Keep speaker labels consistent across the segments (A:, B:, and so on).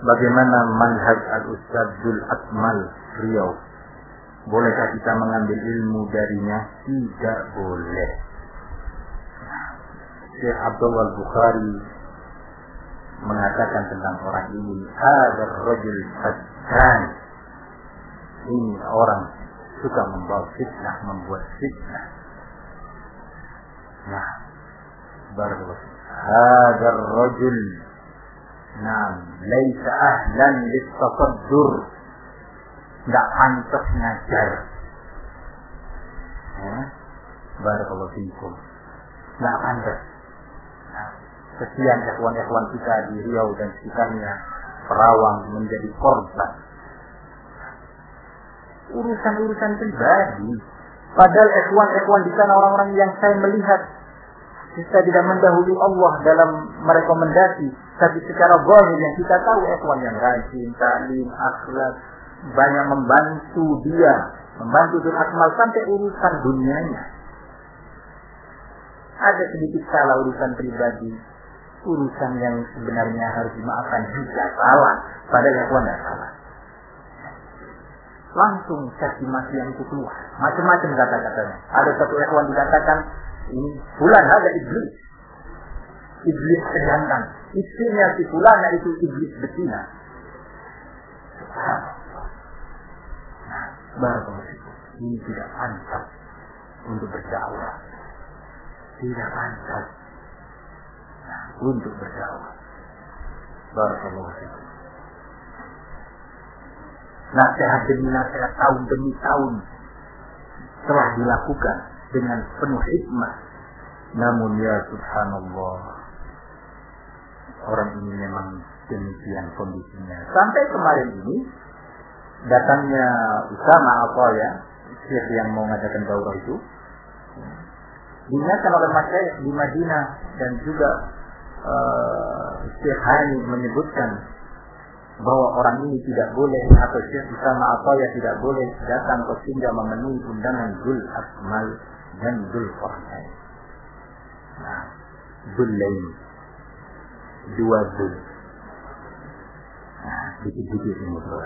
A: bagaimana manhaj Al-Ustaz Zul Akmal Riau? Bolehkah kita mengambil ilmu darinya? Tidak boleh. Syekh Abdullah Bukhari mengatakan tentang orang ini, hadzal rajul fattan. Ini orang suka membawa fitnah, membuat fitnah. Nah, barakallahu. Hadzal rajul laisa ahlan lit-tasaddur. Enggak pantas ngajar. Ya, barakallahu fiikum. Enggak pantas. Nah, kesian ikhwan-ikhwan kita di Riau dan sekitarnya, Perawang menjadi korban urusan-urusan pribadi. Padahal ikhwan-ikhwan di sana orang-orang yang saya melihat kita tidak mendahului Allah dalam merekomendasi, tapi secara zahir yang kita tahu ikhwan yang rajin, taklim, akhlak, banyak membantu dia, membantu Zul Akmal sampai urusan dunianya. Ada sedikit salah urusan pribadi, urusan yang sebenarnya harus dimaafkan jika salah, padahal ikhwan tidak salah. Langsung caci maki yang itu keluar, macam-macam kata-katanya. Ada satu ikhwan dikatakan, ini fulan ada iblis sedantan, istrinya si fulan itu iblis betina. Nah, barakallahu fikum. Ini tidak pantas untuk berdakwah. Tidak pantas untuk berdakwah. Barakallahu fikum. Nasihat demi nasihat, tahun demi tahun telah dilakukan dengan penuh hikmah. Namun ya subhanallah, orang ini memang demikian kondisinya. Sampai kemarin ini datangnya Usama Ataya, syekh yang mau mengadakan daurah itu, diingatkan oleh masyayikh di Madinah, dan juga Syekh Hani menyebutkan bahwa orang ini tidak boleh, atau Syekh Usama Ataya tidak boleh datang ke sehingga memenuhi undangan Zul Akmal dan Zul Qarnain. Nah, Zulain, dua Zul. Nah, dikit-dikit ini bro.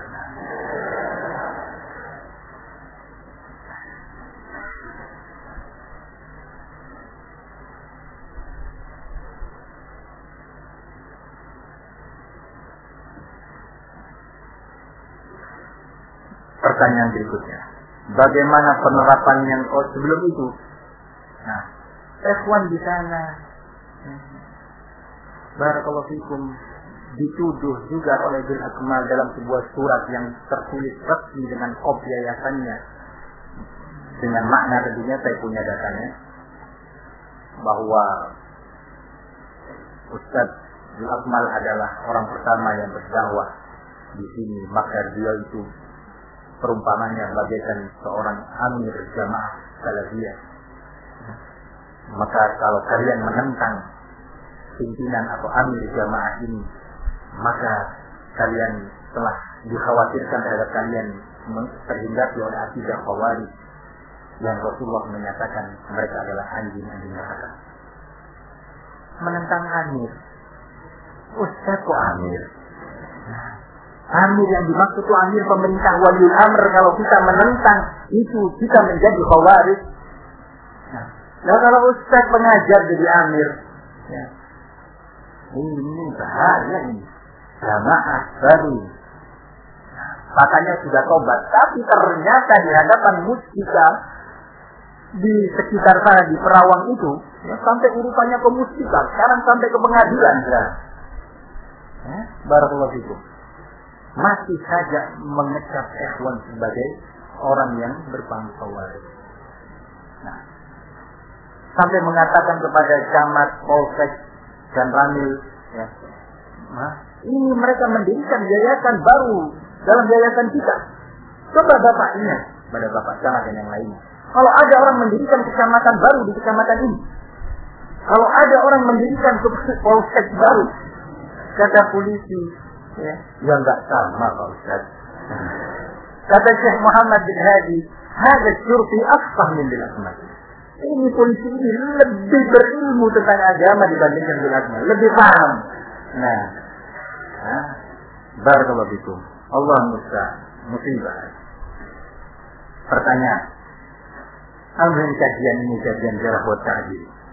A: Pertanyaan berikutnya, bagaimana penerapan yang sebelum itu? Nah, ikhwan di sana, barakallahu fikum, dituduh juga oleh Zul Akmal dalam sebuah surat yang tertulis resmi dengan kop yayasannya, dengan makna tentunya saya punya datanya, bahwa Ustaz Zul Akmal adalah orang pertama yang berdakwah di sini, maka dia itu perumpamannya bagaikan seorang amir jamaah salafiyah. Maka kalau kalian menentang pimpinan atau amir jamaah ini, maka kalian telah dikhawatirkan terhadap kalian terhindari oleh akidah Khawarij yang Rasulullah menyatakan mereka adalah anjing-anjing neraka. Menentang amir, Ustaz kok amir? Amir yang dimaksud itu amir pemerintah, waliul amr. Kalau kita menentang itu, kita menjadi Khawarij. Nah, kalau Ustaz pengajar jadi amir, ya, ini bahaya ini. Jamaah baru, katanya sudah tobat, tapi ternyata di hadapan musyika di sekitar sana di Perawang itu, ya, sampai urusannya ke musyika, sekarang sampai ke pengadilan. Ya, barakallahu fikum. Masih saja mengecap ikhwan sebagai orang yang berpangkat Khawarij. Nah, sampai mengatakan kepada camat, polsek dan ramil, ya, nah, ini mereka mendirikan yayasan baru dalam yayasan kita. Coba Bapak ingat pada Bapak camat dan yang lainnya. Kalau ada orang mendirikan kecamatan baru di kecamatan ini, kalau ada orang mendirikan polsek baru, kata polisi, ya enggak sama Pak Ustaz. Kata Syekh Muhammad bin Hadi, "Hada syurti afqah min bil asma." Ini polisi ini lebih berilmu tentang agama dibandingkan bil asma, lebih paham. Nah, Barakallahu fikum. Allah musta'an. Musibah. Pertanyaan. Alhamdulillah kajian ini kajian jarah wa ta'dil.